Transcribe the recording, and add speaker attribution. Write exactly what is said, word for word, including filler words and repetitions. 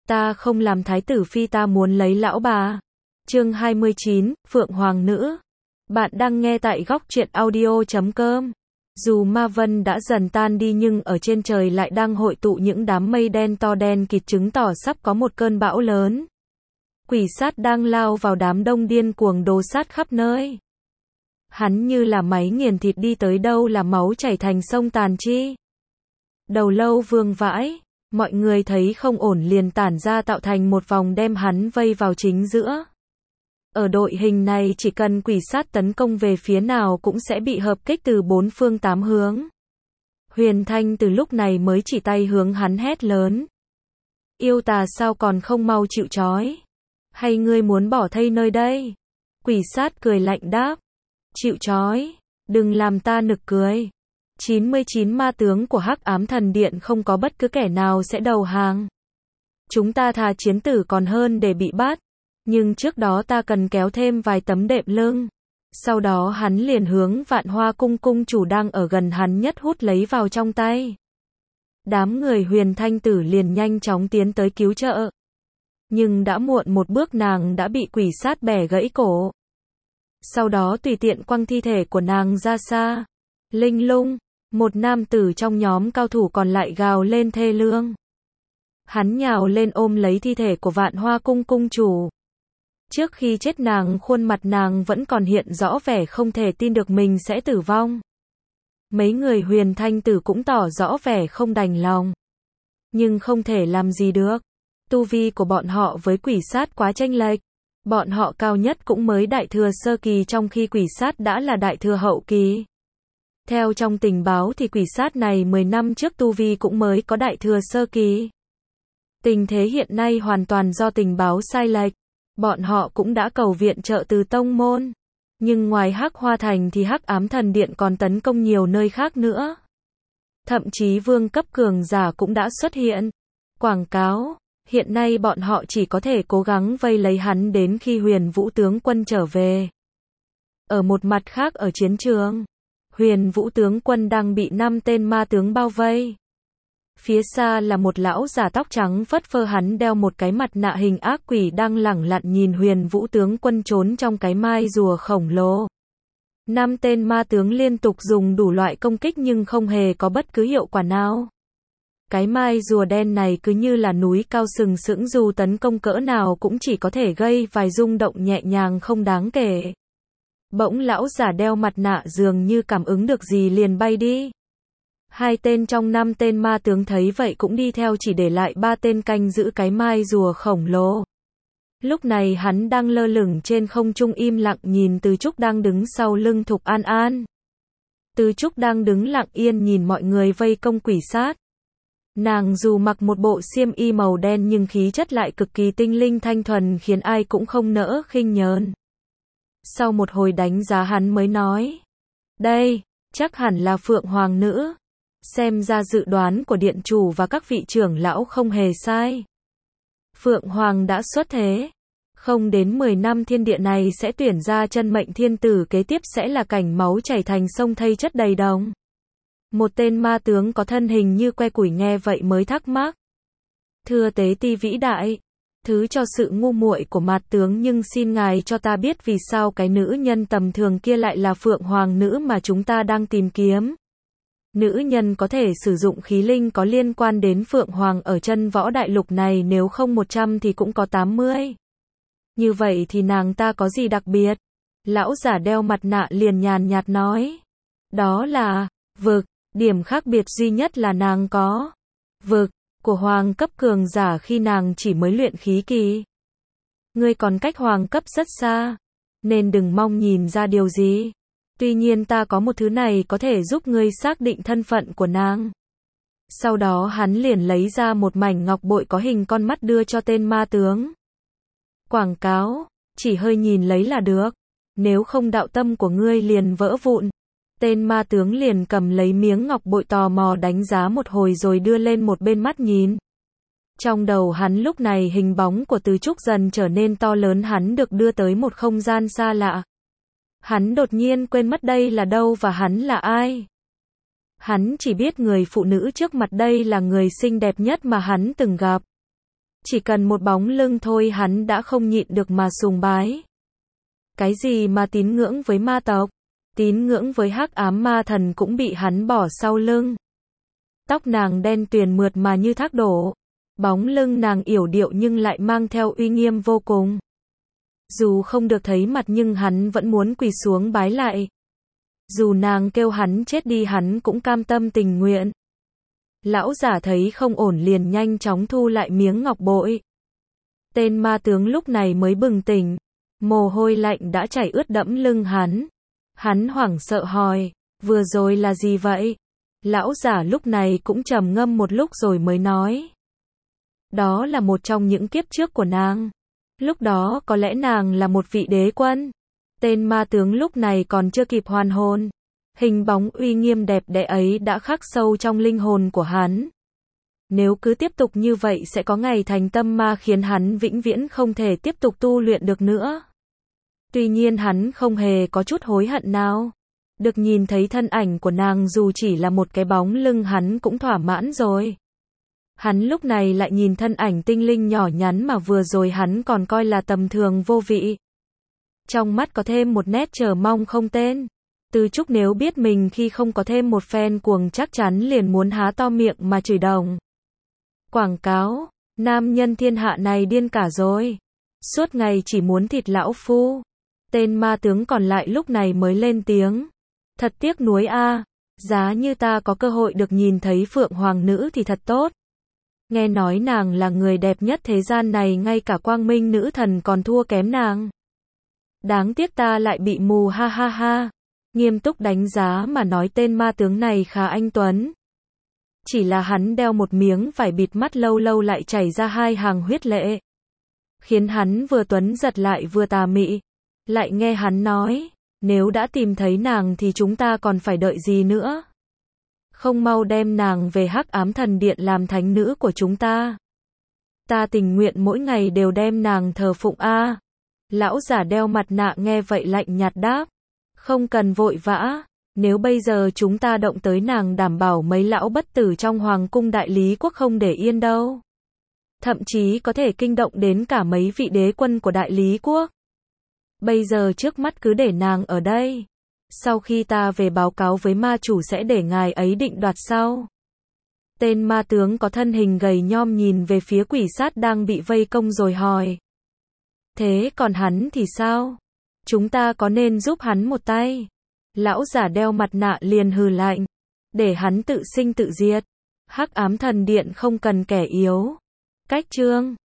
Speaker 1: Ta không làm thái tử phi, ta muốn lấy lão bà. Chương hai mươi chín, Phượng Hoàng Nữ. Bạn đang nghe tại góc truyện audio chấm com. Dù ma vân đã dần tan đi nhưng ở trên trời lại đang hội tụ những đám mây đen to đen kịt, chứng tỏ sắp có một cơn bão lớn. Quỷ sát đang lao vào đám đông điên cuồng đồ sát khắp nơi. Hắn như là máy nghiền thịt, đi tới đâu là máu chảy thành sông tàn chi. Đầu lâu vương vãi, mọi người thấy không ổn liền tản ra tạo thành một vòng đem hắn vây vào chính giữa. Ở đội hình này chỉ cần quỷ sát tấn công về phía nào cũng sẽ bị hợp kích từ bốn phương tám hướng. Huyền Thanh từ lúc này mới chỉ tay hướng hắn hét lớn. Yêu tà sao còn không mau chịu trói? Hay ngươi muốn bỏ thây nơi đây? Quỷ sát cười lạnh đáp. Chịu trói, đừng làm ta nực cười. chín mươi chín ma tướng của Hắc Ám Thần Điện không có bất cứ kẻ nào sẽ đầu hàng. Chúng ta thà chiến tử còn hơn để bị bắt. Nhưng trước đó ta cần kéo thêm vài tấm đệm lưng. Sau đó hắn liền hướng Vạn Hoa cung cung chủ đang ở gần hắn nhất hút lấy vào trong tay. Đám người Huyền Thanh Tử liền nhanh chóng tiến tới cứu trợ. Nhưng đã muộn một bước, nàng đã bị quỷ sát bẻ gãy cổ. Sau đó tùy tiện quăng thi thể của nàng ra xa. Linh lung, một nam tử trong nhóm cao thủ còn lại gào lên thê lương. Hắn nhào lên ôm lấy thi thể của Vạn Hoa cung cung chủ. Trước khi chết nàng, khuôn mặt nàng vẫn còn hiện rõ vẻ không thể tin được mình sẽ tử vong. Mấy người Huyền Thanh Tử cũng tỏ rõ vẻ không đành lòng. Nhưng không thể làm gì được. Tu vi của bọn họ với quỷ sát quá chênh lệch. Bọn họ cao nhất cũng mới đại thừa sơ kỳ, trong khi quỷ sát đã là đại thừa hậu kỳ. Theo trong tình báo thì quỷ sát này mười năm trước tu vi cũng mới có đại thừa sơ kỳ. Tình thế hiện nay hoàn toàn do tình báo sai lệch. Bọn họ cũng đã cầu viện trợ từ tông môn. Nhưng ngoài Hắc Hoa Thành thì Hắc Ám Thần Điện còn tấn công nhiều nơi khác nữa. Thậm chí vương cấp cường giả cũng đã xuất hiện. Quảng cáo, hiện nay bọn họ chỉ có thể cố gắng vây lấy hắn đến khi Huyền Vũ tướng quân trở về. Ở một mặt khác ở chiến trường, Huyền Vũ tướng quân đang bị năm tên ma tướng bao vây. Phía xa là một lão già tóc trắng phất phơ, hắn đeo một cái mặt nạ hình ác quỷ đang lẳng lặng nhìn Huyền Vũ tướng quân trốn trong cái mai rùa khổng lồ. Năm tên ma tướng liên tục dùng đủ loại công kích nhưng không hề có bất cứ hiệu quả nào. Cái mai rùa đen này cứ như là núi cao sừng sững, dù tấn công cỡ nào cũng chỉ có thể gây vài rung động nhẹ nhàng không đáng kể. Bỗng lão già đeo mặt nạ dường như cảm ứng được gì liền bay đi. Hai tên trong năm tên ma tướng thấy vậy cũng đi theo, chỉ để lại ba tên canh giữ cái mai rùa khổng lồ. Lúc này hắn đang lơ lửng trên không trung im lặng nhìn Từ Trúc đang đứng sau lưng Thục An An. Từ Trúc đang đứng lặng yên nhìn mọi người vây công quỷ sát. Nàng dù mặc một bộ xiêm y màu đen nhưng khí chất lại cực kỳ tinh linh thanh thuần, khiến ai cũng không nỡ khinh nhờn. Sau một hồi đánh giá hắn mới nói. Đây, chắc hẳn là Phượng Hoàng Nữ. Xem ra dự đoán của điện chủ và các vị trưởng lão không hề sai. Phượng Hoàng đã xuất thế. Không đến mười năm thiên địa này sẽ tuyển ra chân mệnh thiên tử, kế tiếp sẽ là cảnh máu chảy thành sông, thây chất đầy đồng. Một tên ma tướng có thân hình như que củi nghe vậy mới thắc mắc. Thưa tế ti vĩ đại, thứ cho sự ngu muội của mạt tướng, nhưng xin ngài cho ta biết vì sao cái nữ nhân tầm thường kia lại là Phượng Hoàng Nữ mà chúng ta đang tìm kiếm. Nữ nhân có thể sử dụng khí linh có liên quan đến Phượng Hoàng ở chân võ đại lục này, nếu không một trăm thì cũng có tám mươi. Như vậy thì nàng ta có gì đặc biệt? Lão giả đeo mặt nạ liền nhàn nhạt nói. Đó là vực, điểm khác biệt duy nhất là nàng có vực của hoàng cấp cường giả khi nàng chỉ mới luyện khí kỳ. Ngươi còn cách hoàng cấp rất xa, nên đừng mong nhìn ra điều gì. Tuy nhiên ta có một thứ này có thể giúp ngươi xác định thân phận của nàng. Sau đó hắn liền lấy ra một mảnh ngọc bội có hình con mắt đưa cho tên ma tướng. Quảng cáo, chỉ hơi nhìn lấy là được. Nếu không đạo tâm của ngươi liền vỡ vụn. Tên ma tướng liền cầm lấy miếng ngọc bội tò mò đánh giá một hồi rồi đưa lên một bên mắt nhìn. Trong đầu hắn lúc này hình bóng của Từ Trúc dần trở nên to lớn, hắn được đưa tới một không gian xa lạ. Hắn đột nhiên quên mất đây là đâu và hắn là ai. Hắn chỉ biết người phụ nữ trước mặt đây là người xinh đẹp nhất mà hắn từng gặp. Chỉ cần một bóng lưng thôi hắn đã không nhịn được mà sùng bái. Cái gì mà tín ngưỡng với ma tộc, tín ngưỡng với hắc ám ma thần cũng bị hắn bỏ sau lưng. Tóc nàng đen tuyền mượt mà như thác đổ, bóng lưng nàng yểu điệu nhưng lại mang theo uy nghiêm vô cùng. Dù không được thấy mặt nhưng hắn vẫn muốn quỳ xuống bái lại. Dù nàng kêu hắn chết đi hắn cũng cam tâm tình nguyện. Lão giả thấy không ổn liền nhanh chóng thu lại miếng ngọc bội. Tên ma tướng lúc này mới bừng tỉnh, mồ hôi lạnh đã chảy ướt đẫm lưng hắn. Hắn hoảng sợ hỏi, vừa rồi là gì vậy? Lão giả lúc này cũng trầm ngâm một lúc rồi mới nói. Đó là một trong những kiếp trước của nàng. Lúc đó có lẽ nàng là một vị đế quân. Tên ma tướng lúc này còn chưa kịp hoàn hồn. Hình bóng uy nghiêm đẹp đẽ ấy đã khắc sâu trong linh hồn của hắn. Nếu cứ tiếp tục như vậy sẽ có ngày thành tâm ma khiến hắn vĩnh viễn không thể tiếp tục tu luyện được nữa. Tuy nhiên hắn không hề có chút hối hận nào. Được nhìn thấy thân ảnh của nàng dù chỉ là một cái bóng lưng hắn cũng thỏa mãn rồi. Hắn lúc này lại nhìn thân ảnh tinh linh nhỏ nhắn mà vừa rồi hắn còn coi là tầm thường vô vị. Trong mắt có thêm một nét chờ mong không tên. Từ Trúc nếu biết mình khi không có thêm một phen cuồng chắc chắn liền muốn há to miệng mà chửi đồng. Quảng cáo, nam nhân thiên hạ này điên cả rồi. Suốt ngày chỉ muốn thịt lão phu. Tên ma tướng còn lại lúc này mới lên tiếng. Thật tiếc nuối a, giá như ta có cơ hội được nhìn thấy Phượng Hoàng nữ thì thật tốt. Nghe nói nàng là người đẹp nhất thế gian này, ngay cả Quang Minh nữ thần còn thua kém nàng. Đáng tiếc ta lại bị mù, ha ha ha. Nghiêm túc đánh giá mà nói tên ma tướng này khá anh tuấn. Chỉ là hắn đeo một miếng vải bịt mắt lâu lâu lại chảy ra hai hàng huyết lệ. Khiến hắn vừa tuấn giật lại vừa tà mị. Lại nghe hắn nói, nếu đã tìm thấy nàng thì chúng ta còn phải đợi gì nữa? Không mau đem nàng về Hắc Ám Thần Điện làm thánh nữ của chúng ta. Ta tình nguyện mỗi ngày đều đem nàng thờ phụng a. Lão giả đeo mặt nạ nghe vậy lạnh nhạt đáp. Không cần vội vã, nếu bây giờ chúng ta động tới nàng đảm bảo mấy lão bất tử trong hoàng cung Đại Lý quốc không để yên đâu. Thậm chí có thể kinh động đến cả mấy vị đế quân của Đại Lý quốc. Bây giờ trước mắt cứ để nàng ở đây. Sau khi ta về báo cáo với ma chủ sẽ để ngài ấy định đoạt sau. Tên ma tướng có thân hình gầy nhom nhìn về phía quỷ sát đang bị vây công rồi hỏi. Thế còn hắn thì sao? Chúng ta có nên giúp hắn một tay? Lão giả đeo mặt nạ liền hừ lạnh. Để hắn tự sinh tự diệt. Hắc Ám Thần Điện không cần kẻ yếu. Cách chương